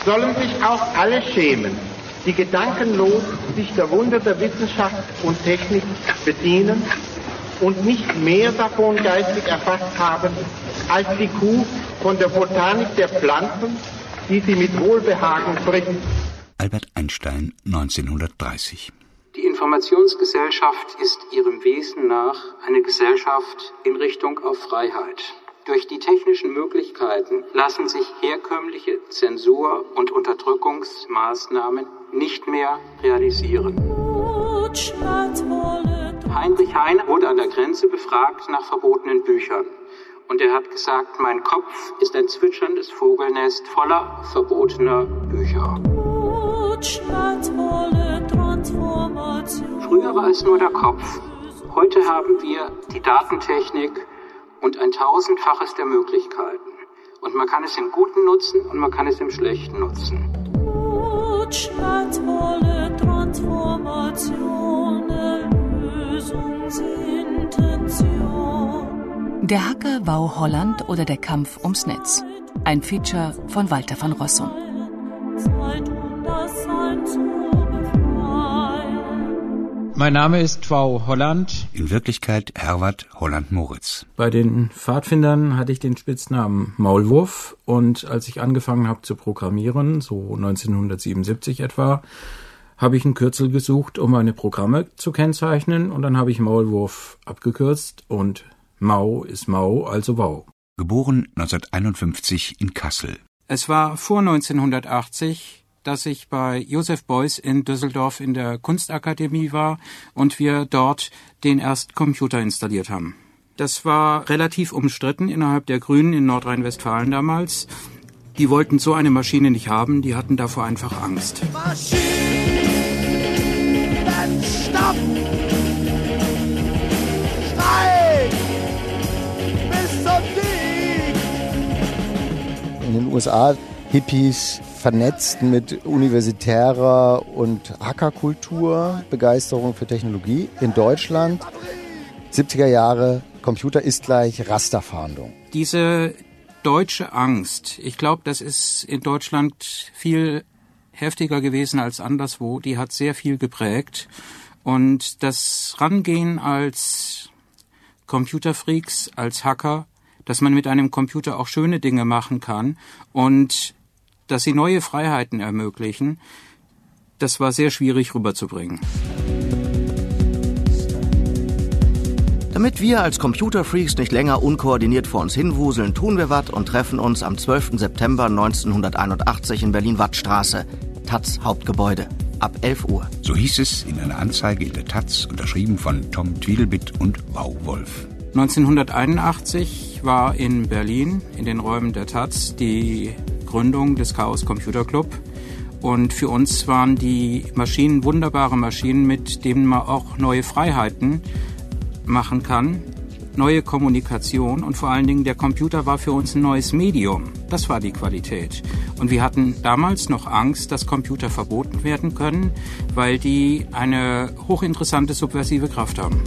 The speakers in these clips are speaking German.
sollen sich auch alle schämen, die gedankenlos sich der Wunder der Wissenschaft und Technik bedienen und nicht mehr davon geistig erfasst haben, als die Kuh von der Botanik der Pflanzen, die sie mit Wohlbehagen frisst. Albert Einstein, 1930. Die Informationsgesellschaft ist ihrem Wesen nach eine Gesellschaft in Richtung auf Freiheit. Durch die technischen Möglichkeiten lassen sich herkömmliche Zensur- und Unterdrückungsmaßnahmen nicht mehr realisieren. Heinrich Heine wurde an der Grenze befragt nach verbotenen Büchern. Und er hat gesagt, mein Kopf ist ein zwitscherndes Vogelnest voller verbotener Bücher. Früher war es nur der Kopf. Heute haben wir die Datentechnik und ein tausendfaches der Möglichkeiten. Und man kann es im Guten nutzen und man kann es im Schlechten nutzen. Der Hacker Wau Holland oder der Kampf ums Netz. Ein Feature von Walter van Rossum. Mein Name ist Wau Holland. In Wirklichkeit Herwart Holland-Moritz. Bei den Pfadfindern hatte ich den Spitznamen Maulwurf und als ich angefangen habe zu programmieren, so 1977 etwa, habe ich ein Kürzel gesucht, um meine Programme zu kennzeichnen und dann habe ich Maulwurf abgekürzt und Mau ist Mau, also Wau. Geboren 1951 in Kassel. Es war vor 1980, dass ich bei Joseph Beuys in Düsseldorf in der Kunstakademie war und wir dort den ersten Computer installiert haben. Das war relativ umstritten innerhalb der Grünen in Nordrhein-Westfalen damals. Die wollten so eine Maschine nicht haben, die hatten davor einfach Angst. Maschinen, stopp! Streik! Bis zum Sieg! In den USA Hippies vernetzt mit universitärer und Hackerkultur, Begeisterung für Technologie. In Deutschland 70er Jahre, Computer ist gleich Rasterfahndung. Diese deutsche Angst, ich glaube, das ist in Deutschland viel heftiger gewesen als anderswo. Die hat sehr viel geprägt. Und das Rangehen als Computerfreaks, als Hacker, dass man mit einem Computer auch schöne Dinge machen kann und dass sie neue Freiheiten ermöglichen, das war sehr schwierig rüberzubringen. Damit wir als Computerfreaks nicht länger unkoordiniert vor uns hinwuseln, tun wir was und treffen uns am 12. September 1981 in Berlin-Wattstraße, Taz Hauptgebäude, ab 11 Uhr. So hieß es in einer Anzeige in der Taz, unterschrieben von Tom Tweedledee und Wau Wolf. 1981 war in Berlin, in den Räumen der Taz, die Gründung des Chaos Computer Club. Und für uns waren die Maschinen wunderbare Maschinen, mit denen man auch neue Freiheiten machen kann, neue Kommunikation und vor allen Dingen der Computer war für uns ein neues Medium. Das war die Qualität. Und wir hatten damals noch Angst, dass Computer verboten werden können, weil die eine hochinteressante subversive Kraft haben.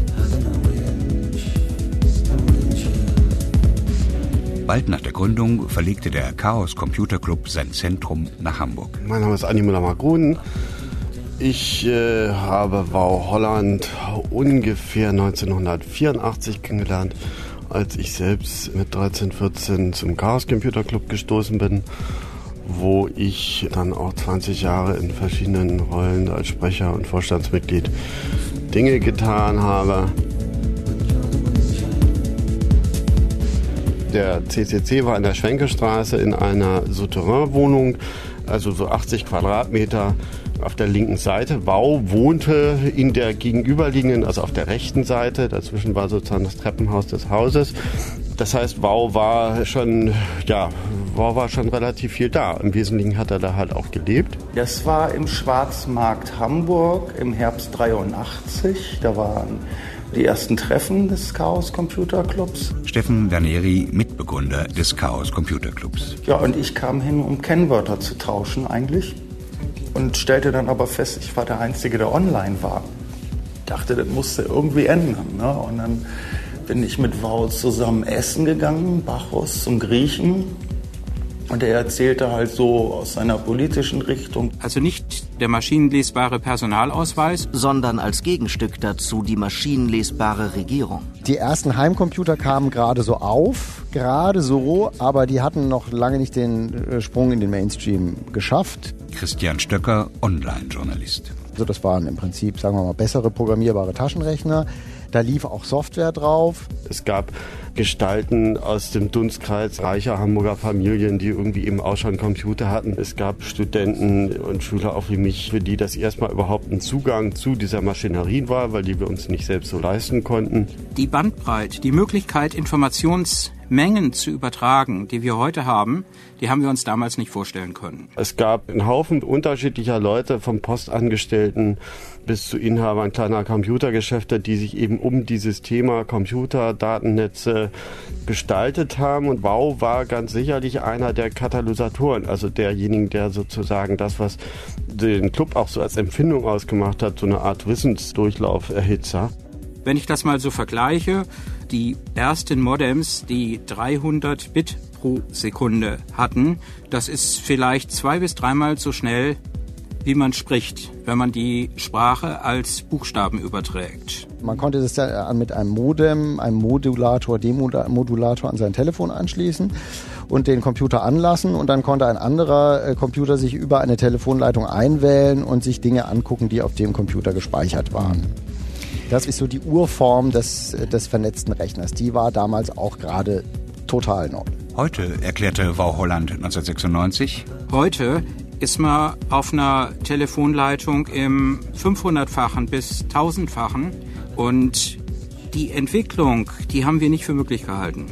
Bald nach der Gründung verlegte der Chaos Computer Club sein Zentrum nach Hamburg. Mein Name ist Andi Müller-Margrun. Ich habe Wau Holland ungefähr 1984 kennengelernt, als ich selbst mit 13, 14 zum Chaos Computer Club gestoßen bin, wo ich dann auch 20 Jahre in verschiedenen Rollen als Sprecher und Vorstandsmitglied Dinge getan habe. Der CCC war in der Schwenkestraße in einer Souterrain-Wohnung, also so 80 Quadratmeter auf der linken Seite. Wau wohnte in der gegenüberliegenden, also auf der rechten Seite. Dazwischen war sozusagen das Treppenhaus des Hauses. Das heißt, Wau war schon relativ viel da. Im Wesentlichen hat er da halt auch gelebt. Das war im Schwarzmarkt Hamburg im Herbst 83. Da waren die ersten Treffen des Chaos Computer Clubs. Steffen Daneri, Mitbegründer des Chaos Computer Clubs. Ja, und ich kam hin, um Kennwörter zu tauschen eigentlich. Und stellte dann aber fest, ich war der Einzige, der online war. Dachte, das musste irgendwie ändern. Ne? Und dann bin ich mit Wau zusammen essen gegangen, Bacchus zum Griechen. Und er erzählte halt so aus seiner politischen Richtung. Also nicht der maschinenlesbare Personalausweis, sondern als Gegenstück dazu die maschinenlesbare Regierung. Die ersten Heimcomputer kamen gerade so auf, aber die hatten noch lange nicht den Sprung in den Mainstream geschafft. Christian Stöcker, Online-Journalist. Also das waren im Prinzip, sagen wir mal, bessere programmierbare Taschenrechner. Da lief auch Software drauf. Es gab Gestalten aus dem Dunstkreis reicher Hamburger Familien, die irgendwie eben auch schon Computer hatten. Es gab Studenten und Schüler auch wie mich, für die das erstmal überhaupt ein Zugang zu dieser Maschinerie war, weil die wir uns nicht selbst so leisten konnten. Die Bandbreite, die Möglichkeit, Informationsmengen zu übertragen, die wir heute haben, die haben wir uns damals nicht vorstellen können. Es gab einen Haufen unterschiedlicher Leute, vom Postangestellten bis zu Inhabern kleiner Computergeschäfte, die sich eben um dieses Thema Computer, Datennetze gestaltet haben. Und WOW war ganz sicherlich einer der Katalysatoren, also derjenigen, der sozusagen das, was den Club auch so als Empfindung ausgemacht hat, so eine Art Wissensdurchlauferhitzer. Wenn ich das mal so vergleiche, die ersten Modems, die 300 Bit pro Sekunde hatten, das ist vielleicht 2- bis 3-mal so schnell, wie man spricht, wenn man die Sprache als Buchstaben überträgt. Man konnte das dann mit einem Modem, einem Modulator, Demodulator an sein Telefon anschließen und den Computer anlassen und dann konnte ein anderer Computer sich über eine Telefonleitung einwählen und sich Dinge angucken, die auf dem Computer gespeichert waren. Das ist so die Urform des vernetzten Rechners. Die war damals auch gerade total neu. Heute, erklärte WOW Holland 1996, heute ist man auf einer Telefonleitung im 500-fachen bis 1000-fachen und die Entwicklung, die haben wir nicht für möglich gehalten.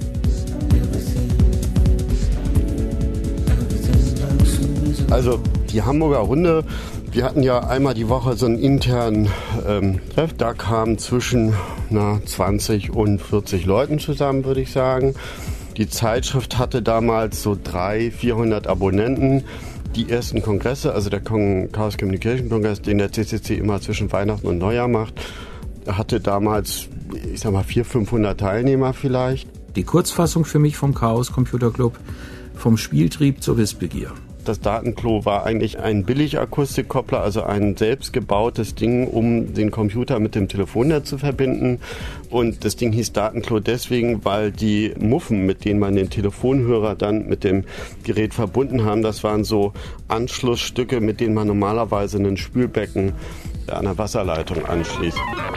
Also die Hamburger Runde, wir hatten ja einmal die Woche so einen internen Treff, da kamen zwischen 20 und 40 Leuten zusammen, würde ich sagen. Die Zeitschrift hatte damals so 300-400 Abonnenten. Die ersten Kongresse, also der Chaos Communication Kongress, den der CCC immer zwischen Weihnachten und Neujahr macht, hatte damals, 400-500 Teilnehmer vielleicht. Die Kurzfassung für mich vom Chaos Computer Club, vom Spieltrieb zur Wissbegier. Das Datenklo war eigentlich ein Billigakustikkoppler, also ein selbstgebautes Ding, um den Computer mit dem Telefonnetz zu verbinden. Und das Ding hieß Datenklo deswegen, weil die Muffen, mit denen man den Telefonhörer dann mit dem Gerät verbunden haben, das waren so Anschlussstücke, mit denen man normalerweise ein Spülbecken an der Wasserleitung anschließt.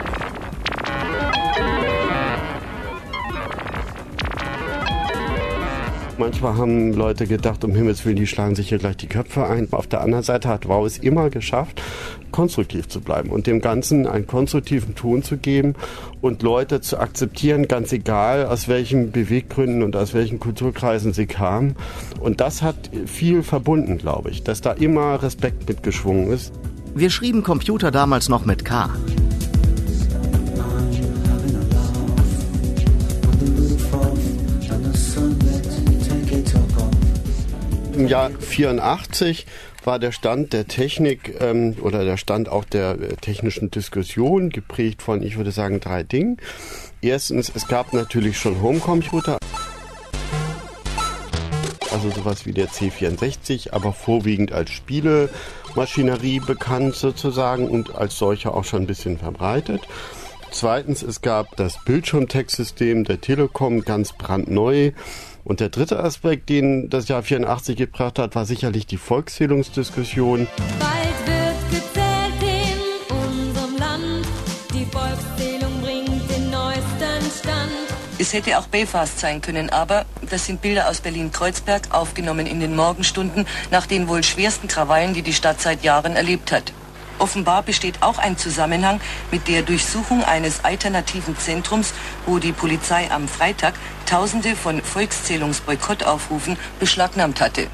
Manchmal haben Leute gedacht, um Himmels Willen, die schlagen sich hier gleich die Köpfe ein. Auf der anderen Seite hat WOW es immer geschafft, konstruktiv zu bleiben und dem Ganzen einen konstruktiven Ton zu geben und Leute zu akzeptieren, ganz egal aus welchen Beweggründen und aus welchen Kulturkreisen sie kamen. Und das hat viel verbunden, glaube ich, dass da immer Respekt mitgeschwungen ist. Wir schrieben Computer damals noch mit K. Im Jahr 1984 war der Stand der Technik oder der Stand auch der technischen Diskussion geprägt von, ich würde sagen, 3 Dingen. Erstens, es gab natürlich schon Homecomputer, also sowas wie der C64, aber vorwiegend als Spielemaschinerie bekannt sozusagen und als solcher auch schon ein bisschen verbreitet. Zweitens, es gab das Bildschirmtextsystem der Telekom, ganz brandneu. Und der dritte Aspekt, den das Jahr 84 gebracht hat, war sicherlich die Volkszählungsdiskussion. Bald wird gezählt in unserem Land, die Volkszählung bringt den neuesten Stand. Es hätte auch Belfast sein können, aber das sind Bilder aus Berlin-Kreuzberg, aufgenommen in den Morgenstunden, nach den wohl schwersten Krawallen, die die Stadt seit Jahren erlebt hat. Offenbar besteht auch ein Zusammenhang mit der Durchsuchung eines alternativen Zentrums, wo die Polizei am Freitag Tausende von Volkszählungsboykottaufrufen beschlagnahmt hatte.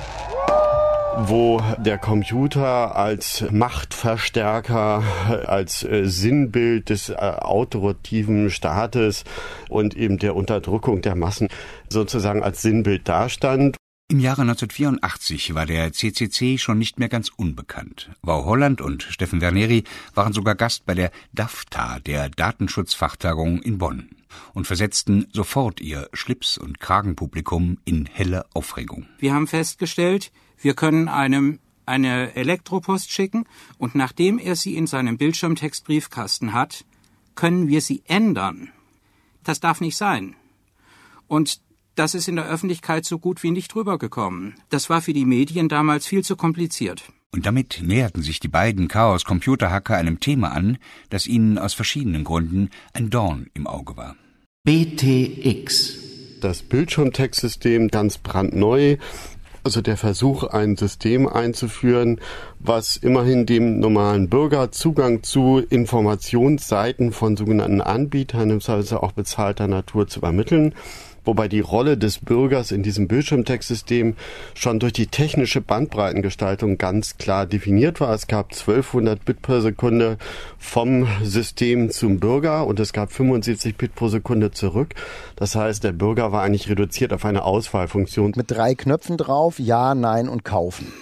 Wo der Computer als Machtverstärker, als Sinnbild des autorativen Staates und eben der Unterdrückung der Massen sozusagen als Sinnbild dastand. Im Jahre 1984 war der CCC schon nicht mehr ganz unbekannt. Wau Holland und Steffen Verneri waren sogar Gast bei der DAFTA, der Datenschutzfachtagung in Bonn, und versetzten sofort ihr Schlips- und Kragenpublikum in helle Aufregung. Wir haben festgestellt, wir können einem eine Elektropost schicken und nachdem er sie in seinem Bildschirmtextbriefkasten hat, können wir sie ändern. Das darf nicht sein. Und das ist in der Öffentlichkeit so gut wie nicht rübergekommen. Das war für die Medien damals viel zu kompliziert. Und damit näherten sich die beiden Chaos-Computerhacker einem Thema an, das ihnen aus verschiedenen Gründen ein Dorn im Auge war. BTX. Das Bildschirmtextsystem, ganz brandneu. Also der Versuch, ein System einzuführen, was immerhin dem normalen Bürger Zugang zu Informationsseiten von sogenannten Anbietern, im Zweifelsfall auch bezahlter Natur, zu übermitteln. Wobei die Rolle des Bürgers in diesem Bildschirmtextsystem schon durch die technische Bandbreitengestaltung ganz klar definiert war. Es gab 1200 Bit pro Sekunde vom System zum Bürger und es gab 75 Bit pro Sekunde zurück. Das heißt, der Bürger war eigentlich reduziert auf eine Auswahlfunktion. Mit 3 Knöpfen drauf, Ja, Nein und Kaufen.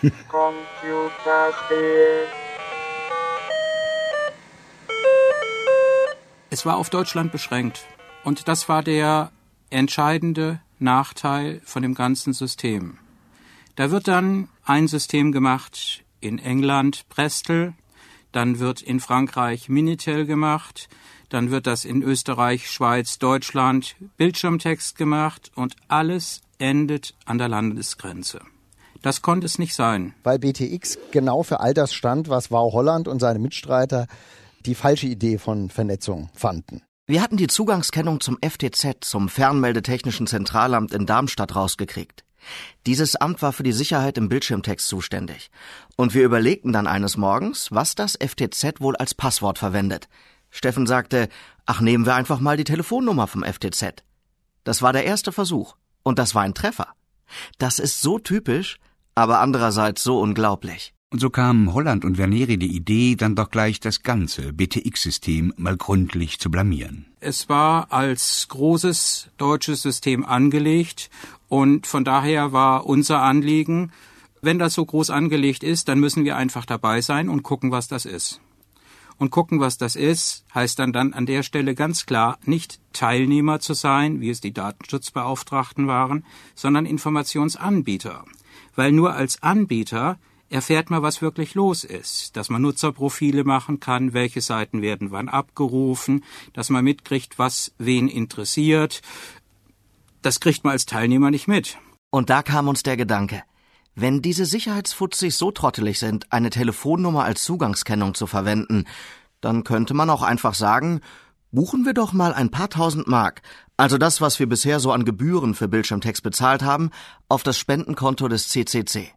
Es war auf Deutschland beschränkt und das war der entscheidende Nachteil von dem ganzen System. Da wird dann ein System gemacht in England, Prestel, dann wird in Frankreich Minitel gemacht, dann wird das in Österreich, Schweiz, Deutschland Bildschirmtext gemacht und alles endet an der Landesgrenze. Das konnte es nicht sein. Weil BTX genau für all das stand, was Wau Holland und seine Mitstreiter die falsche Idee von Vernetzung fanden. Wir hatten die Zugangskennung zum FTZ, zum Fernmeldetechnischen Zentralamt in Darmstadt, rausgekriegt. Dieses Amt war für die Sicherheit im Bildschirmtext zuständig. Und wir überlegten dann eines Morgens, was das FTZ wohl als Passwort verwendet. Steffen sagte, ach, nehmen wir einfach mal die Telefonnummer vom FTZ. Das war der erste Versuch. Und das war ein Treffer. Das ist so typisch, aber andererseits so unglaublich. Und so kamen Holland und Verneri die Idee, dann doch gleich das ganze BTX-System mal gründlich zu blamieren. Es war als großes deutsches System angelegt und von daher war unser Anliegen, wenn das so groß angelegt ist, dann müssen wir einfach dabei sein und gucken, was das ist. Und gucken, was das ist, heißt dann an der Stelle ganz klar, nicht Teilnehmer zu sein, wie es die Datenschutzbeauftragten waren, sondern Informationsanbieter. Weil nur als Anbieter erfährt man, was wirklich los ist, dass man Nutzerprofile machen kann, welche Seiten werden wann abgerufen, dass man mitkriegt, was wen interessiert. Das kriegt man als Teilnehmer nicht mit. Und da kam uns der Gedanke, wenn diese Sicherheitsfutzis so trottelig sind, eine Telefonnummer als Zugangskennung zu verwenden, dann könnte man auch einfach sagen, buchen wir doch mal ein paar tausend Mark, also das, was wir bisher so an Gebühren für Bildschirmtext bezahlt haben, auf das Spendenkonto des CCC.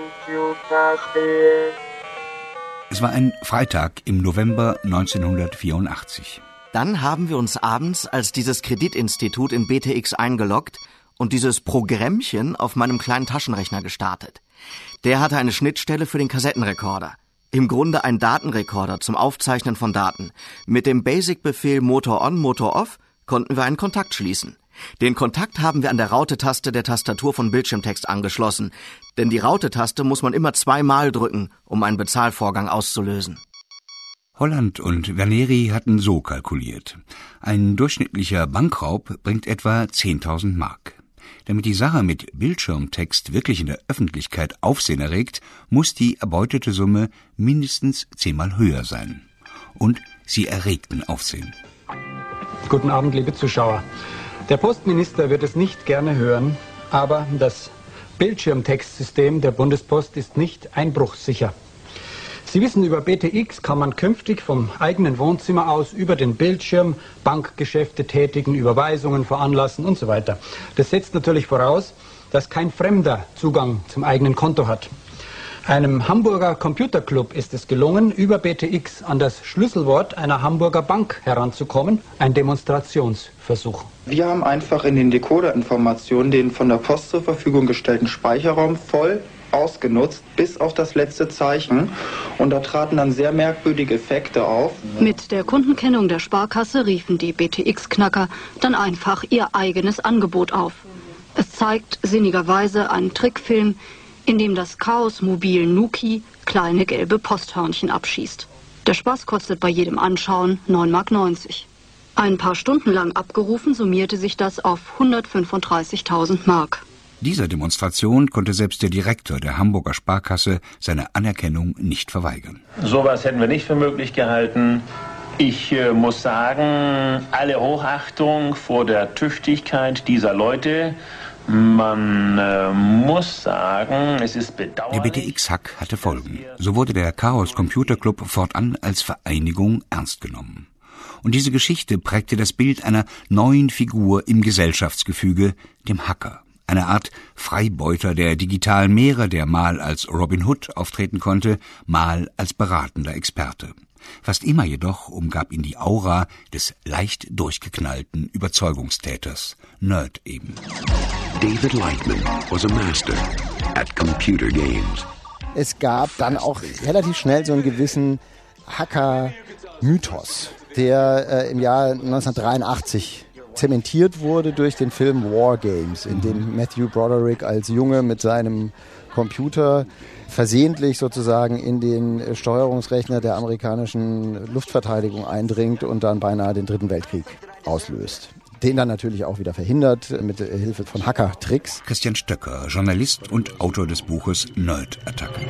Es war ein Freitag im November 1984. Dann haben wir uns abends als dieses Kreditinstitut in BTX eingeloggt und dieses Programmchen auf meinem kleinen Taschenrechner gestartet. Der hatte eine Schnittstelle für den Kassettenrekorder. Im Grunde ein Datenrekorder zum Aufzeichnen von Daten. Mit dem Basic-Befehl Motor on, Motor off konnten wir einen Kontakt schließen. Den Kontakt haben wir an der Raute-Taste der Tastatur von Bildschirmtext angeschlossen, denn die Raute-Taste muss man immer 2-mal drücken, um einen Bezahlvorgang auszulösen. Holland und Verneri hatten so kalkuliert. Ein durchschnittlicher Bankraub bringt etwa 10.000 Mark. Damit die Sache mit Bildschirmtext wirklich in der Öffentlichkeit Aufsehen erregt, muss die erbeutete Summe mindestens 10-mal höher sein. Und sie erregten Aufsehen. Guten Abend, liebe Zuschauer. Der Postminister wird es nicht gerne hören, aber das Bildschirmtextsystem der Bundespost ist nicht einbruchssicher. Sie wissen, über BTX kann man künftig vom eigenen Wohnzimmer aus über den Bildschirm Bankgeschäfte tätigen, Überweisungen veranlassen und so weiter. Das setzt natürlich voraus, dass kein Fremder Zugang zum eigenen Konto hat. Einem Hamburger Computerclub ist es gelungen, über BTX an das Schlüsselwort einer Hamburger Bank heranzukommen. Ein Demonstrationsversuch. Wir haben einfach in den Decoderinformationen den von der Post zur Verfügung gestellten Speicherraum voll ausgenutzt, bis auf das letzte Zeichen. Und da traten dann sehr merkwürdige Effekte auf. Mit der Kundenkennung der Sparkasse riefen die BTX-Knacker dann einfach ihr eigenes Angebot auf. Es zeigt sinnigerweise einen Trickfilm, in dem das Chaos-Mobil Nuki kleine gelbe Posthörnchen abschießt. Der Spaß kostet bei jedem Anschauen 9,90 Mark. Ein paar Stunden lang abgerufen summierte sich das auf 135.000 Mark. Dieser Demonstration konnte selbst der Direktor der Hamburger Sparkasse seine Anerkennung nicht verweigern. Sowas hätten wir nicht für möglich gehalten. Ich muss sagen, alle Hochachtung vor der Tüchtigkeit dieser Leute. Man muss sagen, es ist bedauerlich. Der BTX-Hack hatte Folgen. So wurde der Chaos Computer Club fortan als Vereinigung ernst genommen. Und diese Geschichte prägte das Bild einer neuen Figur im Gesellschaftsgefüge, dem Hacker. Eine Art Freibeuter der digitalen Meere, der mal als Robin Hood auftreten konnte, mal als beratender Experte. Fast immer jedoch umgab ihn die Aura des leicht durchgeknallten Überzeugungstäters, Nerd eben. David Lightman was a master at computer games. Es gab dann auch relativ schnell so einen gewissen Hacker-Mythos, der im Jahr 1983 zementiert wurde durch den Film War Games, in dem Matthew Broderick als Junge mit seinem Computer versehentlich sozusagen in den Steuerungsrechner der amerikanischen Luftverteidigung eindringt und dann beinahe den Dritten Weltkrieg auslöst. Den dann natürlich auch wieder verhindert mit Hilfe von Hacker-Tricks. Christian Stöcker, Journalist und Autor des Buches Nerd-Attacke.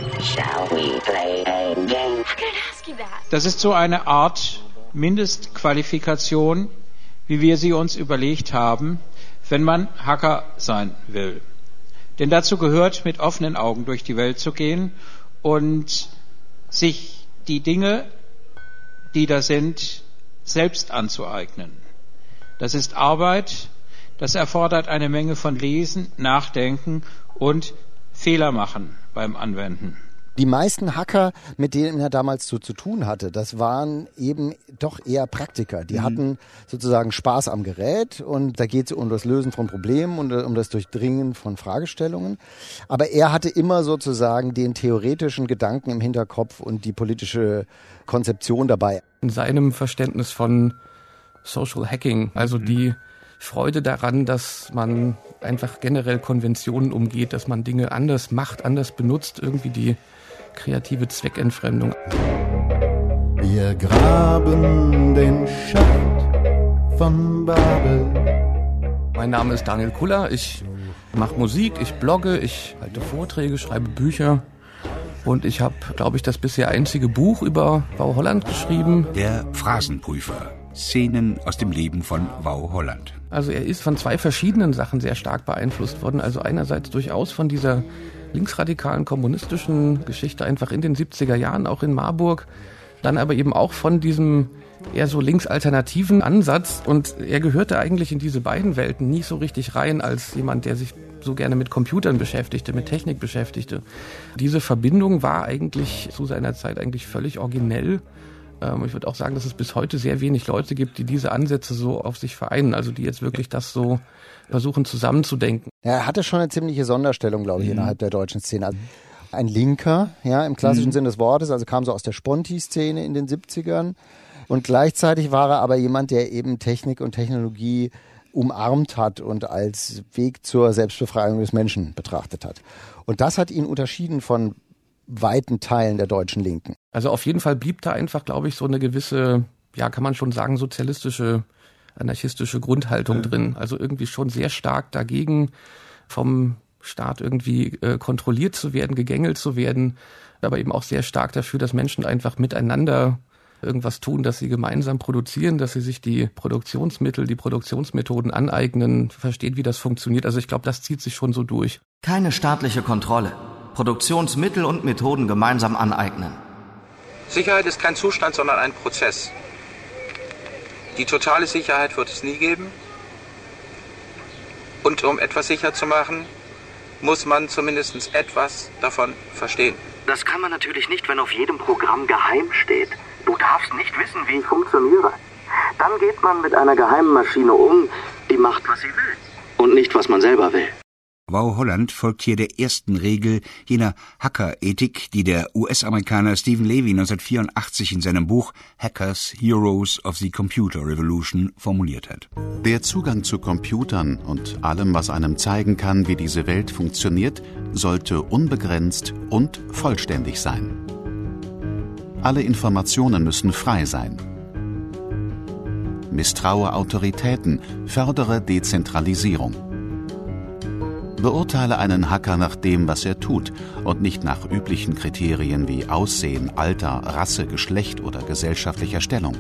Das ist so eine Art Mindestqualifikation, wie wir sie uns überlegt haben, wenn man Hacker sein will. Denn dazu gehört, mit offenen Augen durch die Welt zu gehen und sich die Dinge, die da sind, selbst anzueignen. Das ist Arbeit, das erfordert eine Menge von Lesen, Nachdenken und Fehler machen beim Anwenden. Die meisten Hacker, mit denen er damals zu tun hatte, das waren eben doch eher Praktiker. Die hatten sozusagen Spaß am Gerät und da geht es um das Lösen von Problemen und um das Durchdringen von Fragestellungen. Aber er hatte immer sozusagen den theoretischen Gedanken im Hinterkopf und die politische Konzeption dabei. In seinem Verständnis von Social Hacking, also die Freude daran, dass man einfach generell Konventionen umgeht, dass man Dinge anders macht, anders benutzt, irgendwie die kreative Zweckentfremdung. Wir graben den Schacht von Babel. Mein Name ist Daniel Kuller, ich mache Musik, ich blogge, ich halte Vorträge, schreibe Bücher und ich habe, glaube ich, das bisher einzige Buch über Wau Holland geschrieben. Der Phrasenprüfer. Szenen aus dem Leben von Wau Holland. Also er ist von zwei verschiedenen Sachen sehr stark beeinflusst worden. Also einerseits durchaus von dieser linksradikalen kommunistischen Geschichte einfach in den 70er Jahren, auch in Marburg. Dann aber eben auch von diesem eher so linksalternativen Ansatz. Und er gehörte eigentlich in diese beiden Welten nie so richtig rein als jemand, der sich so gerne mit Computern beschäftigte, mit Technik beschäftigte. Diese Verbindung war eigentlich zu seiner Zeit eigentlich völlig originell. Ich würde auch sagen, dass es bis heute sehr wenig Leute gibt, die diese Ansätze so auf sich vereinen, also die jetzt wirklich das so versuchen zusammenzudenken. Er hatte schon eine ziemliche Sonderstellung, glaube ich, innerhalb der deutschen Szene. Also ein Linker, ja, im klassischen Sinn des Wortes, also kam so aus der Sponti-Szene in den 70ern. Und gleichzeitig war er aber jemand, der eben Technik und Technologie umarmt hat und als Weg zur Selbstbefreiung des Menschen betrachtet hat. Und das hat ihn unterschieden von weiten Teilen der deutschen Linken. Also auf jeden Fall blieb da einfach, glaube ich, so eine gewisse, ja, kann man schon sagen, sozialistische, anarchistische Grundhaltung drin. Also irgendwie schon sehr stark dagegen, vom Staat irgendwie kontrolliert zu werden, gegängelt zu werden, aber eben auch sehr stark dafür, dass Menschen einfach miteinander irgendwas tun, dass sie gemeinsam produzieren, dass sie sich die Produktionsmittel, die Produktionsmethoden aneignen, versteht, wie das funktioniert. Also ich glaube, das zieht sich schon so durch. Keine staatliche Kontrolle. Produktionsmittel und Methoden gemeinsam aneignen. Sicherheit ist kein Zustand, sondern ein Prozess. Die totale Sicherheit wird es nie geben. Und um etwas sicher zu machen, muss man zumindest etwas davon verstehen. Das kann man natürlich nicht, wenn auf jedem Programm geheim steht. Du darfst nicht wissen, wie ich funktioniere. Dann geht man mit einer geheimen Maschine um, die macht, was sie will. Und nicht, was man selber will. Wau Holland folgt hier der ersten Regel jener Hacker-Ethik, die der US-Amerikaner Stephen Levy 1984 in seinem Buch Hackers, Heroes of the Computer Revolution formuliert hat. Der Zugang zu Computern und allem, was einem zeigen kann, wie diese Welt funktioniert, sollte unbegrenzt und vollständig sein. Alle Informationen müssen frei sein. Misstraue Autoritäten, fördere Dezentralisierung. Beurteile einen Hacker nach dem, was er tut und nicht nach üblichen Kriterien wie Aussehen, Alter, Rasse, Geschlecht oder gesellschaftlicher Stellung.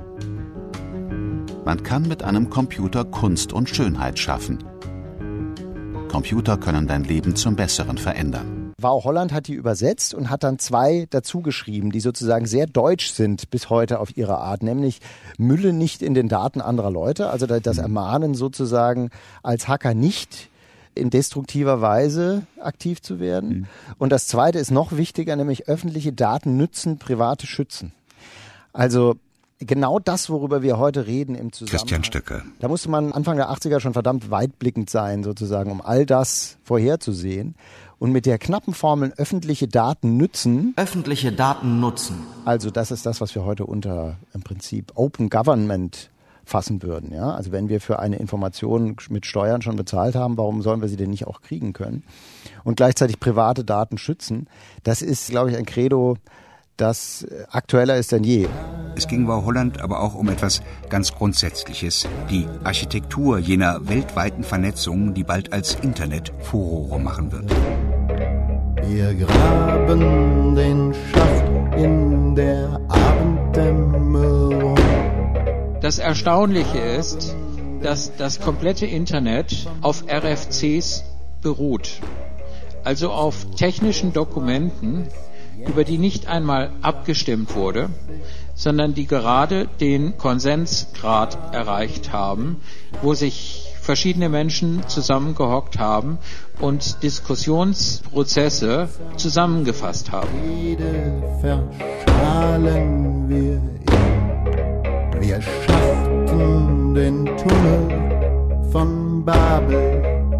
Man kann mit einem Computer Kunst und Schönheit schaffen. Computer können dein Leben zum Besseren verändern. Wau Holland hat die übersetzt und hat dann 2 dazu geschrieben, die sozusagen sehr deutsch sind bis heute auf ihre Art, nämlich Mülle nicht in den Daten anderer Leute, also das Ermahnen sozusagen als Hacker nicht in destruktiver Weise aktiv zu werden. Und das Zweite ist noch wichtiger, nämlich öffentliche Daten nützen, private schützen. Also genau das, worüber wir heute reden im Zusammenhang. Christian Stöcker. Da musste man Anfang der 80er schon verdammt weitblickend sein, sozusagen, um all das vorherzusehen. Und mit der knappen Formel öffentliche Daten nützen. Öffentliche Daten nutzen. Also das ist das, was wir heute unter im Prinzip Open Government fassen würden. Ja? Also wenn wir für eine Information mit Steuern schon bezahlt haben, warum sollen wir sie denn nicht auch kriegen können? Und gleichzeitig private Daten schützen. Das ist, glaube ich, ein Credo, das aktueller ist denn je. Es ging Wau Holland aber auch um etwas ganz Grundsätzliches, die Architektur jener weltweiten Vernetzung, die bald als Internet Furore machen wird. Wir graben den Schacht in der Abenddämmerung. Das Erstaunliche ist, dass das komplette Internet auf RFCs beruht, also auf technischen Dokumenten, über die nicht einmal abgestimmt wurde, sondern die gerade den Konsensgrad erreicht haben, wo sich verschiedene Menschen zusammengehockt haben und Diskussionsprozesse zusammengefasst haben. Jede verschalen wir ihn. Wir schafften den Tunnel von Babel.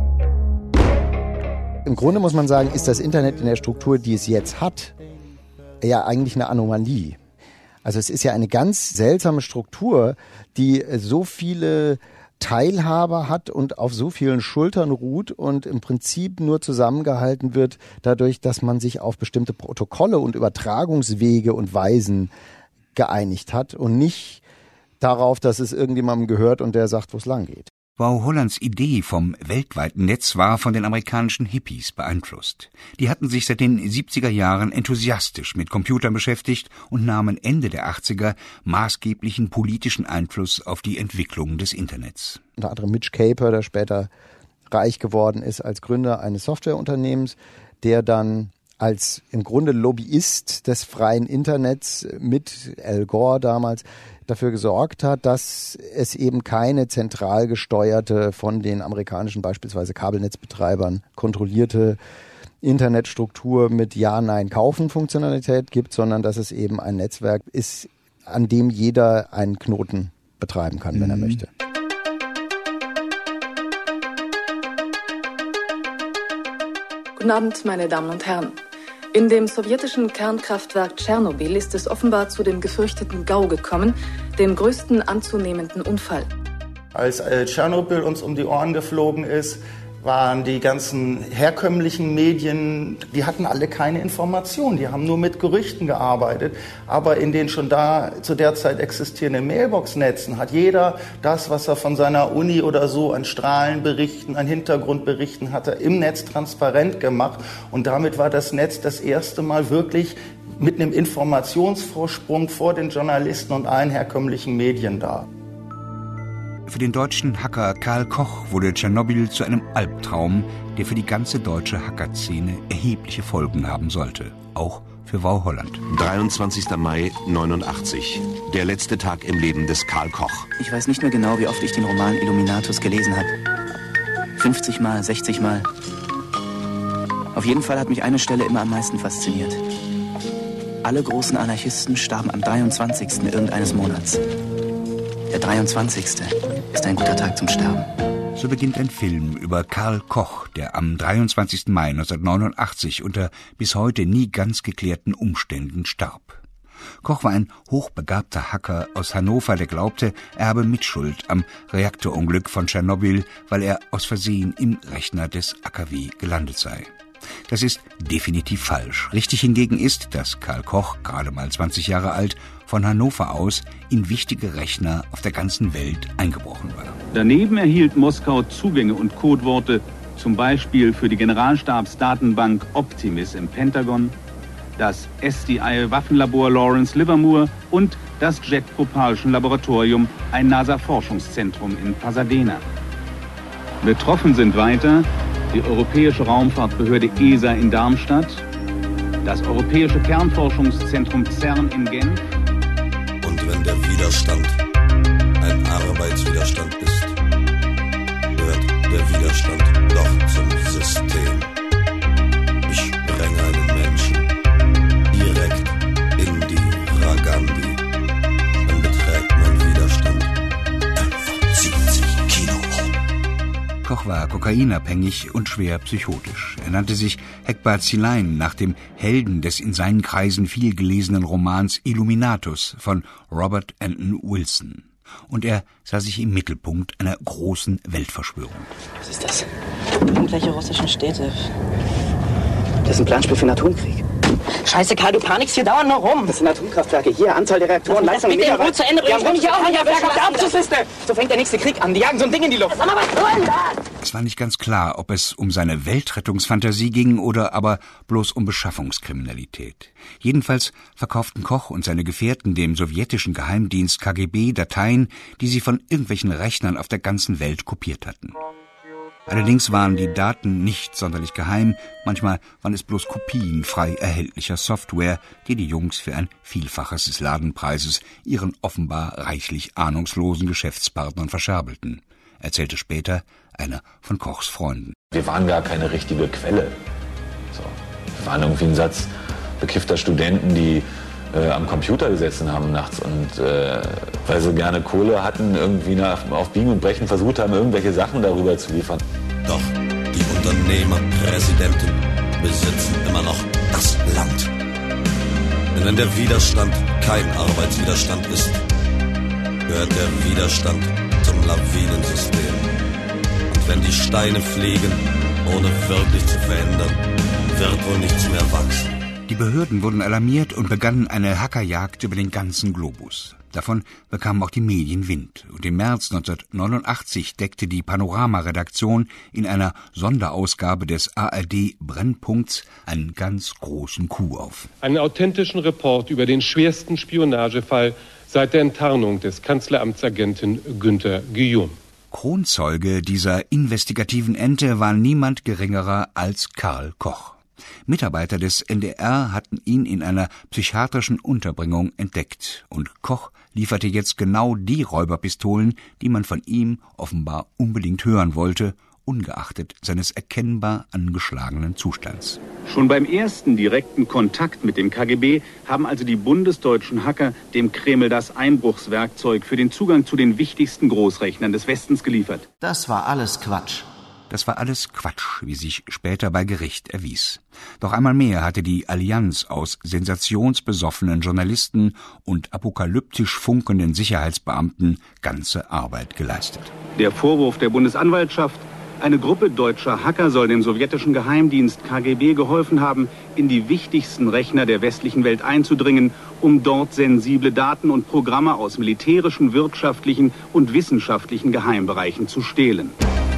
Im Grunde muss man sagen, ist das Internet in der Struktur, die es jetzt hat, ja eigentlich eine Anomalie. Also es ist ja eine ganz seltsame Struktur, die so viele Teilhaber hat und auf so vielen Schultern ruht und im Prinzip nur zusammengehalten wird dadurch, dass man sich auf bestimmte Protokolle und Übertragungswege und Weisen geeinigt hat und nicht darauf, dass es irgendjemandem gehört und der sagt, wo es lang geht. Wau Hollands Idee vom weltweiten Netz war von den amerikanischen Hippies beeinflusst. Die hatten sich seit den 70er Jahren enthusiastisch mit Computern beschäftigt und nahmen Ende der 80er maßgeblichen politischen Einfluss auf die Entwicklung des Internets. Unter anderem Mitch Caper, der später reich geworden ist als Gründer eines Softwareunternehmens, der dann als im Grunde Lobbyist des freien Internets mit Al Gore damals dafür gesorgt hat, dass es eben keine zentral gesteuerte, von den amerikanischen beispielsweise Kabelnetzbetreibern kontrollierte Internetstruktur mit Ja-Nein-Kaufen-Funktionalität gibt, sondern dass es eben ein Netzwerk ist, an dem jeder einen Knoten betreiben kann, wenn er möchte. Guten Abend, meine Damen und Herren. In dem sowjetischen Kernkraftwerk Tschernobyl ist es offenbar zu dem gefürchteten GAU gekommen, dem größten anzunehmenden Unfall. Als Tschernobyl uns um die Ohren geflogen ist, waren die ganzen herkömmlichen Medien, die hatten alle keine Informationen, die haben nur mit Gerüchten gearbeitet. Aber in den schon da zu der Zeit existierenden Mailbox-Netzen hat jeder das, was er von seiner Uni oder so an Strahlenberichten, an Hintergrundberichten hatte, im Netz transparent gemacht. Und damit war das Netz das erste Mal wirklich mit einem Informationsvorsprung vor den Journalisten und allen herkömmlichen Medien da. Für den deutschen Hacker Karl Koch wurde Tschernobyl zu einem Albtraum, der für die ganze deutsche Hackerszene erhebliche Folgen haben sollte. Auch für Wau Holland. 23. Mai 89. Der letzte Tag im Leben des Karl Koch. Ich weiß nicht mehr genau, wie oft ich den Roman Illuminatus gelesen habe. 50 Mal, 60 Mal. Auf jeden Fall hat mich eine Stelle immer am meisten fasziniert. Alle großen Anarchisten starben am 23. irgendeines Monats. Der 23. ist ein guter Tag zum Sterben. So beginnt ein Film über Karl Koch, der am 23. Mai 1989 unter bis heute nie ganz geklärten Umständen starb. Koch war ein hochbegabter Hacker aus Hannover, der glaubte, er habe Mitschuld am Reaktorunglück von Tschernobyl, weil er aus Versehen im Rechner des AKW gelandet sei. Das ist definitiv falsch. Richtig hingegen ist, dass Karl Koch, gerade mal 20 Jahre alt, von Hannover aus in wichtige Rechner auf der ganzen Welt eingebrochen war. Daneben erhielt Moskau Zugänge und Codeworte, zum Beispiel für die Generalstabsdatenbank Optimis im Pentagon, das SDI-Waffenlabor Lawrence Livermore und das Jet Propulsion Laboratorium, ein NASA-Forschungszentrum in Pasadena. Betroffen sind weiter die Europäische Raumfahrtbehörde ESA in Darmstadt, das Europäische Kernforschungszentrum CERN in Genf. Und wenn der Widerstand ein Arbeitswiderstand ist, gehört der Widerstand doch zum System. Ich sprenge einen Menschen direkt in die Ragandi. Dann beträgt mein Widerstand etwa 70 Kilo. Koch war kokainabhängig und schwer psychotisch. Er nannte sich Hekbat Silain nach dem Helden des in seinen Kreisen viel gelesenen Romans Illuminatus von Robert Anton Wilson. Und er sah sich im Mittelpunkt einer großen Weltverschwörung. Was ist das? Irgendwelche russischen Städte. Das ist ein Planspiel für den Atomkrieg. Scheiße, Karl, du panikst hier dauernd noch rum. Das sind Atomkraftwerke. Hier, Anzahl der Reaktoren, Leistung... Bitte in Ruhe zu Ende bringen. Ich auch nicht auf der Abschlussliste. So fängt der nächste Krieg an. Die jagen so ein Ding in die Luft. Sag mal, was soll denn das? Es war nicht ganz klar, ob es um seine Weltrettungsfantasie ging oder aber bloß um Beschaffungskriminalität. Jedenfalls verkauften Koch und seine Gefährten dem sowjetischen Geheimdienst KGB Dateien, die sie von irgendwelchen Rechnern auf der ganzen Welt kopiert hatten. Allerdings waren die Daten nicht sonderlich geheim, manchmal waren es bloß Kopien frei erhältlicher Software, die die Jungs für ein Vielfaches des Ladenpreises ihren offenbar reichlich ahnungslosen Geschäftspartnern verscherbelten, erzählte später einer von Kochs Freunden. Wir waren gar keine richtige Quelle. So. Wir waren irgendwie ein Satz bekiffter Studenten, die am Computer gesessen haben nachts und weil sie gerne Kohle hatten, irgendwie auf Biegen und Brechen versucht haben, irgendwelche Sachen darüber zu liefern. Doch die Unternehmerpräsidenten besitzen immer noch das Land. Denn wenn der Widerstand kein Arbeitswiderstand ist, gehört der Widerstand zum Lawinensystem. Und wenn die Steine fliegen, ohne wirklich zu verändern, wird wohl nichts mehr wachsen. Die Behörden wurden alarmiert und begannen eine Hackerjagd über den ganzen Globus. Davon bekamen auch die Medien Wind. Und im März 1989 deckte die Panorama-Redaktion in einer Sonderausgabe des ARD Brennpunkts einen ganz großen Coup auf. Einen authentischen Report über den schwersten Spionagefall seit der Enttarnung des Kanzleramtsagenten Günter Guillaume. Kronzeuge dieser investigativen Ente war niemand geringerer als Karl Koch. Mitarbeiter des NDR hatten ihn in einer psychiatrischen Unterbringung entdeckt und Koch lieferte jetzt genau die Räuberpistolen, die man von ihm offenbar unbedingt hören wollte, ungeachtet seines erkennbar angeschlagenen Zustands. Schon beim ersten direkten Kontakt mit dem KGB haben also die bundesdeutschen Hacker dem Kreml das Einbruchswerkzeug für den Zugang zu den wichtigsten Großrechnern des Westens geliefert. Das war alles Quatsch. Das war alles Quatsch, wie sich später bei Gericht erwies. Doch einmal mehr hatte die Allianz aus sensationsbesoffenen Journalisten und apokalyptisch funkenden Sicherheitsbeamten ganze Arbeit geleistet. Der Vorwurf der Bundesanwaltschaft, eine Gruppe deutscher Hacker soll dem sowjetischen Geheimdienst KGB geholfen haben, in die wichtigsten Rechner der westlichen Welt einzudringen, um dort sensible Daten und Programme aus militärischen, wirtschaftlichen und wissenschaftlichen Geheimbereichen zu stehlen.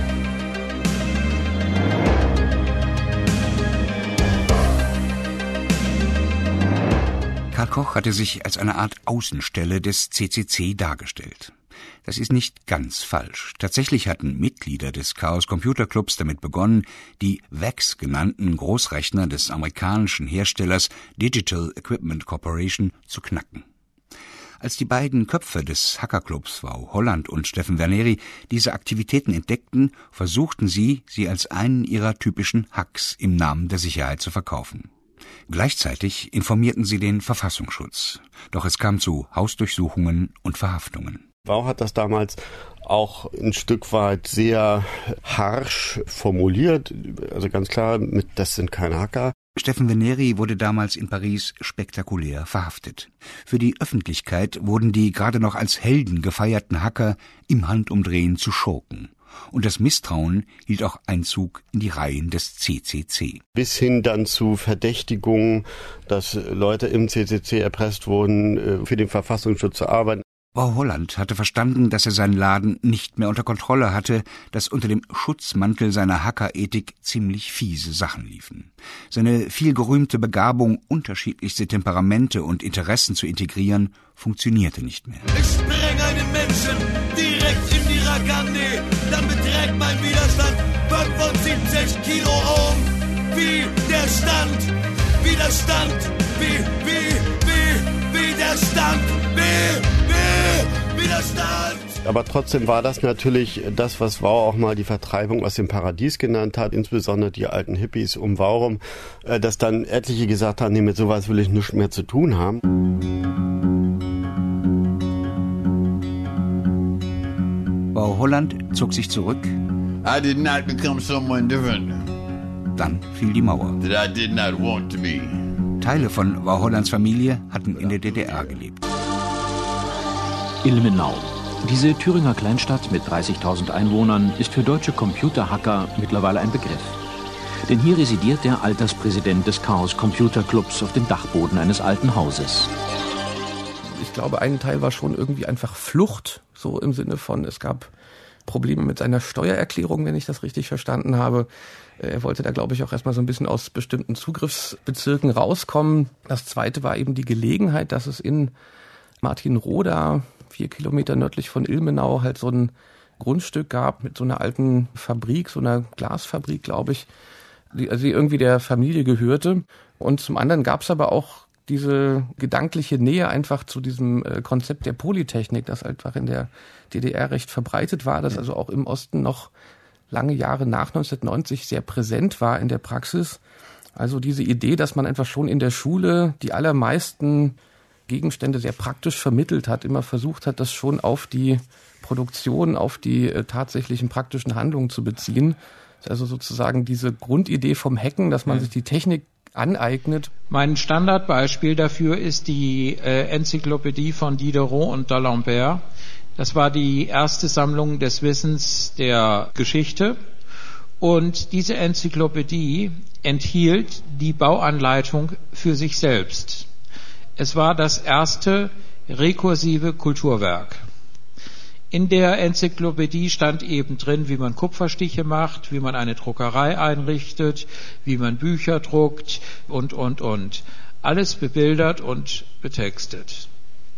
Karl Koch hatte sich als eine Art Außenstelle des CCC dargestellt. Das ist nicht ganz falsch. Tatsächlich hatten Mitglieder des Chaos Computer Clubs damit begonnen, die VEX genannten Großrechner des amerikanischen Herstellers Digital Equipment Corporation zu knacken. Als die beiden Köpfe des Hackerclubs, Wau Holland und Steffen Verneri, diese Aktivitäten entdeckten, versuchten sie als einen ihrer typischen Hacks im Namen der Sicherheit zu verkaufen. Gleichzeitig informierten sie den Verfassungsschutz. Doch es kam zu Hausdurchsuchungen und Verhaftungen. Wau hat das damals auch ein Stück weit sehr harsch formuliert. Also ganz klar, das sind keine Hacker. Steffen Veneri wurde damals in Paris spektakulär verhaftet. Für die Öffentlichkeit wurden die gerade noch als Helden gefeierten Hacker im Handumdrehen zu Schurken. Und das Misstrauen hielt auch Einzug in die Reihen des CCC. Bis hin dann zu Verdächtigungen, dass Leute im CCC erpresst wurden, für den Verfassungsschutz zu arbeiten. Wau Holland hatte verstanden, dass er seinen Laden nicht mehr unter Kontrolle hatte, dass unter dem Schutzmantel seiner Hackerethik ziemlich fiese Sachen liefen. Seine vielgerühmte Begabung, unterschiedlichste Temperamente und Interessen zu integrieren, funktionierte nicht mehr. Ich spreng einen Menschen direkt in die Rakande, dann beträgt mein Widerstand 75 Kiloohm. Wie der Stand, Widerstand, Widerstand, Widerstand. Aber trotzdem war das natürlich das, was Wau auch mal die Vertreibung aus dem Paradies genannt hat, insbesondere die alten Hippies um Wau rum, dass dann etliche gesagt haben, nee, mit sowas will ich nichts mehr zu tun haben. Wau Holland zog sich zurück. I did not become someone different. Dann fiel die Mauer. That I did not want to be. Teile von Wau Hollands Familie hatten in der DDR gelebt. Ilmenau. Diese Thüringer Kleinstadt mit 30.000 Einwohnern ist für deutsche Computerhacker mittlerweile ein Begriff. Denn hier residiert der Alterspräsident des Chaos Computer Clubs auf dem Dachboden eines alten Hauses. Ich glaube, ein Teil war schon irgendwie einfach Flucht, so im Sinne von, es gab Probleme mit seiner Steuererklärung, wenn ich das richtig verstanden habe. Er wollte da, glaube ich, auch erstmal so ein bisschen aus bestimmten Zugriffsbezirken rauskommen. Das Zweite war eben die Gelegenheit, dass es in Martinroda, 4 Kilometer nördlich von Ilmenau, halt so ein Grundstück gab mit so einer alten Fabrik, so einer Glasfabrik, glaube ich, die irgendwie der Familie gehörte. Und zum anderen gab es aber auch diese gedankliche Nähe einfach zu diesem Konzept der Polytechnik, das einfach in der DDR recht verbreitet war, das also auch im Osten noch lange Jahre nach 1990 sehr präsent war in der Praxis. Also diese Idee, dass man einfach schon in der Schule die allermeisten Gegenstände sehr praktisch vermittelt hat, immer versucht hat, das schon auf die Produktion, auf die tatsächlichen praktischen Handlungen zu beziehen. Also sozusagen diese Grundidee vom Hacken, dass man sich die Technik aneignet. Mein Standardbeispiel dafür ist die Enzyklopädie von Diderot und d'Alembert. Das war die erste Sammlung des Wissens der Geschichte. Und diese Enzyklopädie enthielt die Bauanleitung für sich selbst. Es war das erste rekursive Kulturwerk. In der Enzyklopädie stand eben drin, wie man Kupferstiche macht, wie man eine Druckerei einrichtet, wie man Bücher druckt und. Alles bebildert und betextet.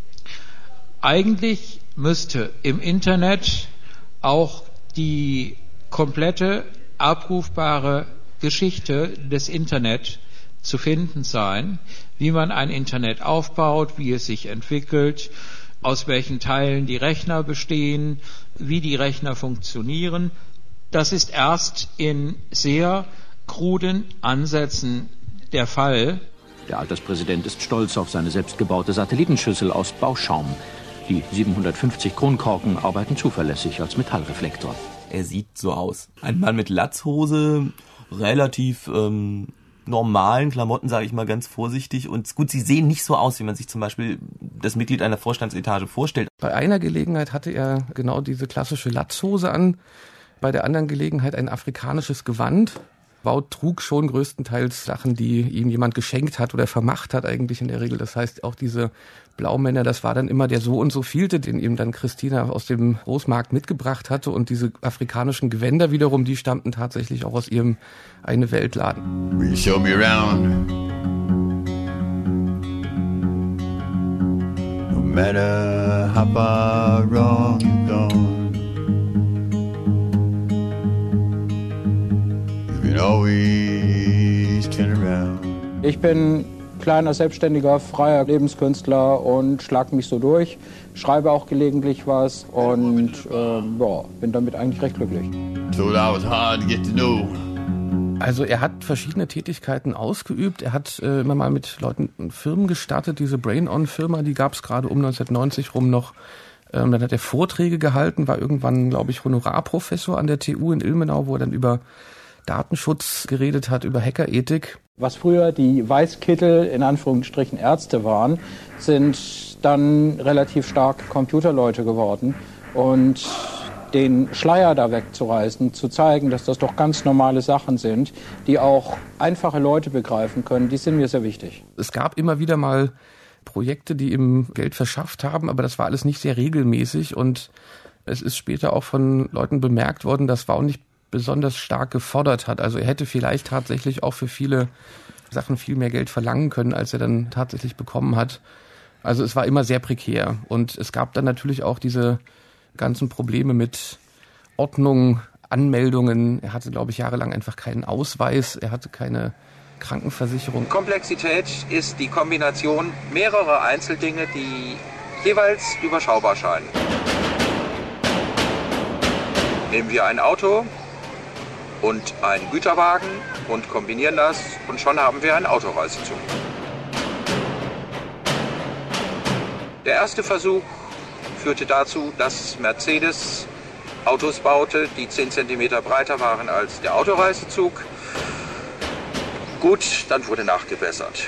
Eigentlich müsste im Internet auch die komplette abrufbare Geschichte des Internet zu finden sein, wie man ein Internet aufbaut, wie es sich entwickelt, aus welchen Teilen die Rechner bestehen, wie die Rechner funktionieren. Das ist erst in sehr kruden Ansätzen der Fall. Der Alterspräsident ist stolz auf seine selbstgebaute Satellitenschüssel aus Bauschaum. Die 750 Kronkorken arbeiten zuverlässig als Metallreflektor. Er sieht so aus. Ein Mann mit Latzhose, relativ normalen Klamotten, sage ich mal ganz vorsichtig. Und gut, sie sehen nicht so aus, wie man sich zum Beispiel das Mitglied einer Vorstandsetage vorstellt. Bei einer Gelegenheit hatte er genau diese klassische Latzhose an, bei der anderen Gelegenheit ein afrikanisches Gewand. Wau trug schon größtenteils Sachen, die ihm jemand geschenkt hat oder vermacht hat eigentlich in der Regel. Das heißt, auch diese Blaumänner, das war dann immer der so und so vielte, den ihm dann Christina aus dem Großmarkt mitgebracht hatte. Und diese afrikanischen Gewänder wiederum, die stammten tatsächlich auch aus ihrem Eine Weltladen. Will you show me around? No matter how far wrong you've gone, you can always turn around. Ich bin kleiner, selbstständiger, freier Lebenskünstler und schlag mich so durch, schreibe auch gelegentlich was und bin damit eigentlich recht glücklich. Told I was hard to get to know. Also er hat verschiedene Tätigkeiten ausgeübt. Er hat immer mal mit Leuten Firmen gestartet. Diese Brain-On-Firma, die gab es gerade um 1990 rum noch. Dann hat er Vorträge gehalten, war irgendwann, glaube ich, Honorarprofessor an der TU in Ilmenau, wo er dann über Datenschutz geredet hat, über Hackerethik. Was früher die Weißkittel, in Anführungsstrichen Ärzte waren, sind dann relativ stark Computerleute geworden. Und den Schleier da wegzureißen, zu zeigen, dass das doch ganz normale Sachen sind, die auch einfache Leute begreifen können, die sind mir sehr wichtig. Es gab immer wieder mal Projekte, die ihm Geld verschafft haben, aber das war alles nicht sehr regelmäßig und es ist später auch von Leuten bemerkt worden, dass Wau nicht besonders stark gefordert hat. Also er hätte vielleicht tatsächlich auch für viele Sachen viel mehr Geld verlangen können, als er dann tatsächlich bekommen hat. Also es war immer sehr prekär und es gab dann natürlich auch diese ganzen Probleme mit Ordnung, Anmeldungen. Er hatte, glaube ich, jahrelang einfach keinen Ausweis, er hatte keine Krankenversicherung. Komplexität ist die Kombination mehrerer Einzeldinge, die jeweils überschaubar scheinen. Nehmen wir ein Auto und einen Güterwagen und kombinieren das und schon haben wir einen Autoreisezug. Der erste Versuch führte dazu, dass Mercedes Autos baute, die 10 cm breiter waren als der Autoreisezug. Gut, dann wurde nachgebessert.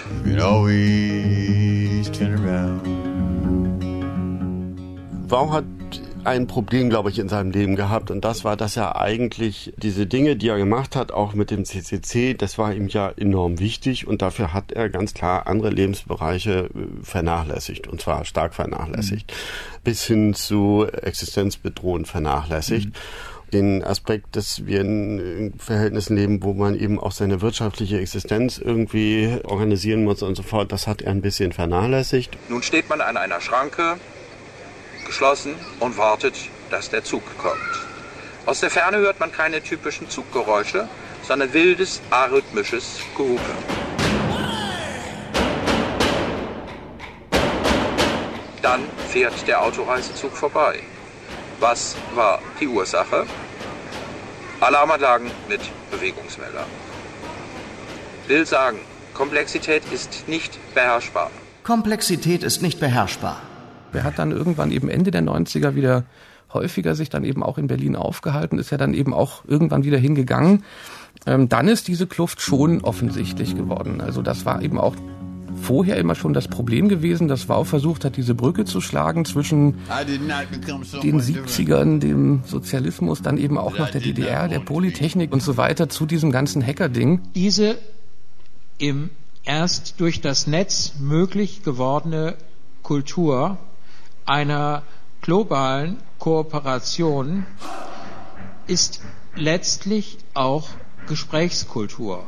Wau hat ein Problem, glaube ich, in seinem Leben gehabt und das war, dass er eigentlich diese Dinge, die er gemacht hat, auch mit dem CCC, das war ihm ja enorm wichtig und dafür hat er ganz klar andere Lebensbereiche vernachlässigt und zwar stark vernachlässigt, bis hin zu existenzbedrohend vernachlässigt. Den Aspekt, dass wir in Verhältnissen leben, wo man eben auch seine wirtschaftliche Existenz irgendwie organisieren muss und so fort, das hat er ein bisschen vernachlässigt. Nun steht man an einer Schranke, geschlossen und wartet, dass der Zug kommt. Aus der Ferne hört man keine typischen Zuggeräusche, sondern wildes, arrhythmisches Gehupe. Dann fährt der Autoreisezug vorbei. Was war die Ursache? Alarmanlagen mit Bewegungsmelder. Will sagen, Komplexität ist nicht beherrschbar. Komplexität ist nicht beherrschbar. Er hat dann irgendwann eben Ende der 90er wieder häufiger sich dann eben auch in Berlin aufgehalten, ist ja dann eben auch irgendwann wieder hingegangen. Dann ist diese Kluft schon offensichtlich geworden. Also das war eben auch vorher immer schon das Problem gewesen, dass Wau versucht hat, diese Brücke zu schlagen zwischen den 70ern, dem Sozialismus, dann eben auch noch der DDR, der Polytechnik und so weiter zu diesem ganzen Hacker-Ding. Diese erst durch das Netz möglich gewordene Kultur einer globalen Kooperation ist letztlich auch Gesprächskultur.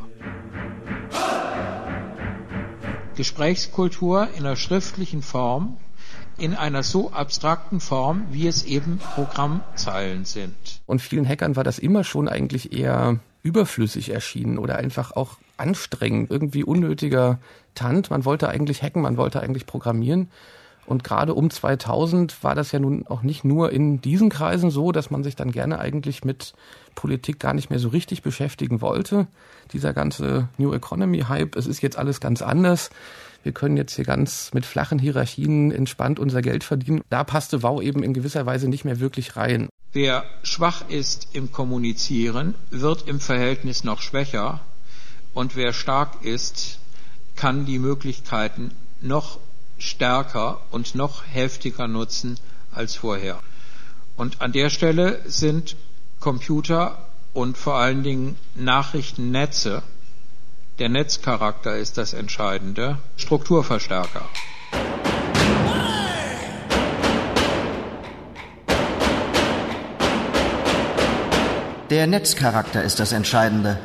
Gesprächskultur in einer schriftlichen Form, in einer so abstrakten Form, wie es eben Programmzeilen sind. Und vielen Hackern war das immer schon eigentlich eher überflüssig erschienen oder einfach auch anstrengend, irgendwie unnötiger Tant. Man wollte eigentlich hacken, man wollte eigentlich programmieren. Und gerade um 2000 war das ja nun auch nicht nur in diesen Kreisen so, dass man sich dann gerne eigentlich mit Politik gar nicht mehr so richtig beschäftigen wollte. Dieser ganze New Economy-Hype, es ist jetzt alles ganz anders. Wir können jetzt hier ganz mit flachen Hierarchien entspannt unser Geld verdienen. Da passte Wau eben in gewisser Weise nicht mehr wirklich rein. Wer schwach ist im Kommunizieren, wird im Verhältnis noch schwächer. Und wer stark ist, kann die Möglichkeiten noch stärker und noch heftiger nutzen als vorher. Und an der Stelle sind Computer und vor allen Dingen Nachrichtennetze, der Netzcharakter ist das Entscheidende, Strukturverstärker. Der Netzcharakter ist das Entscheidende.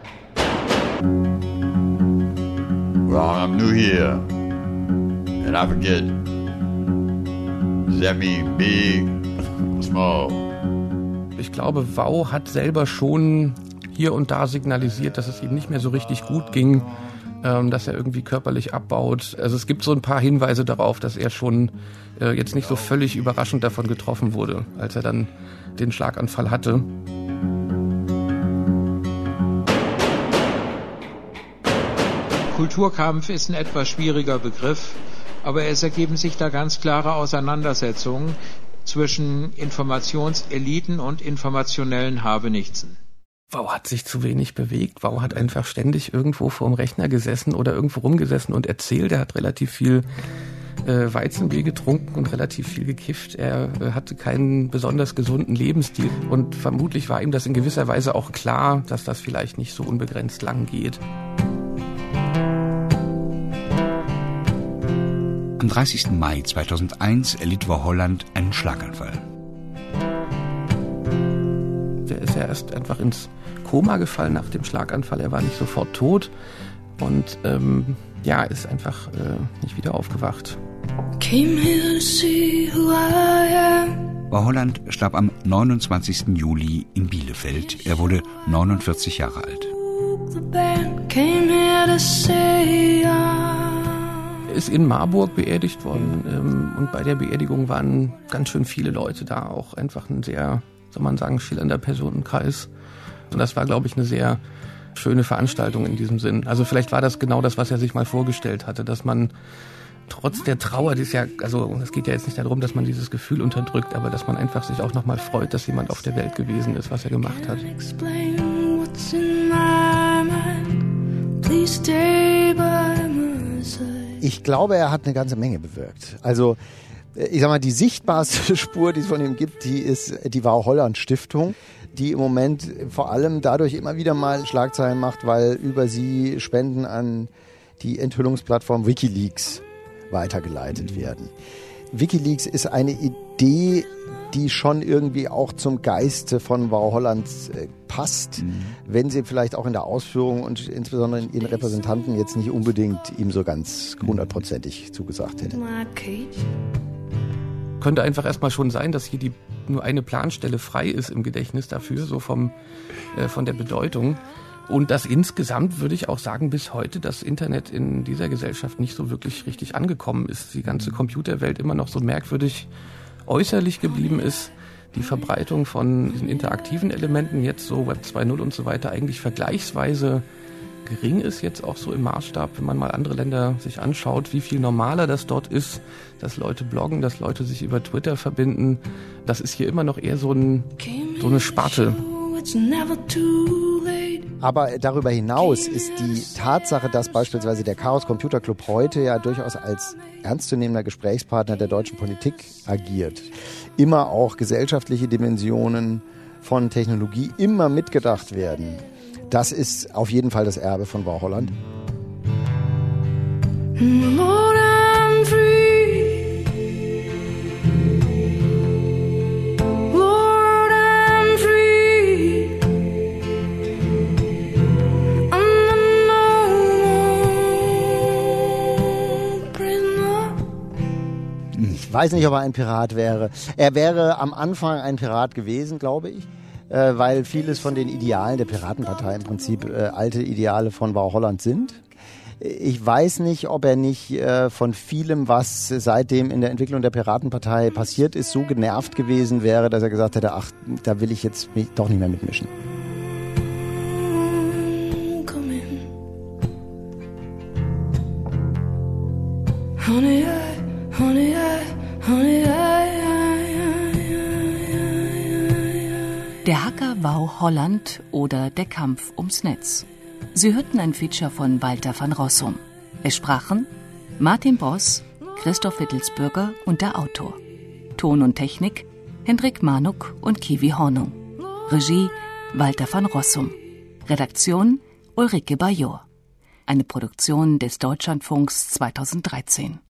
Well, I'm new here. And I forget, does that mean big or small? Ich glaube, Wau hat selber schon hier und da signalisiert, dass es ihm nicht mehr so richtig gut ging, dass er irgendwie körperlich abbaut. Also es gibt so ein paar Hinweise darauf, dass er schon jetzt nicht so völlig überraschend davon getroffen wurde, als er dann den Schlaganfall hatte. Kulturkampf ist ein etwas schwieriger Begriff, aber es ergeben sich da ganz klare Auseinandersetzungen zwischen Informationseliten und informationellen Habenichtsen. Wow hat sich zu wenig bewegt. Wow hat einfach ständig irgendwo vorm Rechner gesessen oder irgendwo rumgesessen und erzählt. Er hat relativ viel Weizenbier getrunken und relativ viel gekifft. Er hatte keinen besonders gesunden Lebensstil und vermutlich war ihm das in gewisser Weise auch klar, dass das vielleicht nicht so unbegrenzt lang geht. Am 30. Mai 2001 erlitt Wau Holland einen Schlaganfall. Der ist ja erst einfach ins Koma gefallen nach dem Schlaganfall. Er war nicht sofort tot und ist einfach nicht wieder aufgewacht. Wau Holland starb am 29. Juli in Bielefeld. Er wurde 49 Jahre alt. Er ist in Marburg beerdigt worden und bei der Beerdigung waren ganz schön viele Leute da, auch einfach ein sehr, soll man sagen, schillernder Personenkreis. Und das war, glaube ich, eine sehr schöne Veranstaltung in diesem Sinn. Also vielleicht war das genau das, was er sich mal vorgestellt hatte, dass man trotz der Trauer, es geht ja jetzt nicht darum, dass man dieses Gefühl unterdrückt, aber dass man einfach sich auch nochmal freut, dass jemand auf der Welt gewesen ist, was er gemacht hat. Ich glaube, er hat eine ganze Menge bewirkt. Also, ich sag mal, die sichtbarste Spur, die es von ihm gibt, die Wau Holland Stiftung, die im Moment vor allem dadurch immer wieder mal Schlagzeilen macht, weil über sie Spenden an die Enthüllungsplattform WikiLeaks weitergeleitet werden. WikiLeaks ist eine Idee, die schon irgendwie auch zum Geiste von Wau Holland passt, wenn sie vielleicht auch in der Ausführung und insbesondere in ihren Repräsentanten jetzt nicht unbedingt ihm so ganz 100%ig zugesagt hätte. Könnte einfach erstmal schon sein, dass hier nur eine Planstelle frei ist im Gedächtnis dafür, so von der Bedeutung. Und dass insgesamt, würde ich auch sagen, bis heute das Internet in dieser Gesellschaft nicht so wirklich richtig angekommen ist. Die ganze Computerwelt immer noch so merkwürdig äußerlich geblieben ist. Die Verbreitung von diesen interaktiven Elementen, jetzt so Web 2.0 und so weiter, eigentlich vergleichsweise gering ist, jetzt auch so im Maßstab, wenn man mal andere Länder sich anschaut, wie viel normaler das dort ist, dass Leute bloggen, dass Leute sich über Twitter verbinden. Das ist hier immer noch eher so eine Sparte. Aber darüber hinaus ist die Tatsache, dass beispielsweise der Chaos Computer Club heute ja durchaus als ernstzunehmender Gesprächspartner der deutschen Politik agiert, immer auch gesellschaftliche Dimensionen von Technologie immer mitgedacht werden. Das ist auf jeden Fall das Erbe von Wau Holland. Ich weiß nicht, ob er ein Pirat wäre. Er wäre am Anfang ein Pirat gewesen, glaube ich, weil vieles von den Idealen der Piratenpartei im Prinzip alte Ideale von Wau Holland sind. Ich weiß nicht, ob er nicht von vielem, was seitdem in der Entwicklung der Piratenpartei passiert ist, so genervt gewesen wäre, dass er gesagt hätte, ach, da will ich jetzt mich doch nicht mehr mitmischen. Honey, honey, honey, Der Hacker Wau Holland oder der Kampf ums Netz. Sie hörten ein Feature von Walter van Rossum. Es sprachen Martin Bross, Christoph Wittelsbürger und der Autor. Ton und Technik Hendrik Manuk und Kiwi Hornung. Regie Walter van Rossum. Redaktion Ulrike Bajor. Eine Produktion des Deutschlandfunks 2013.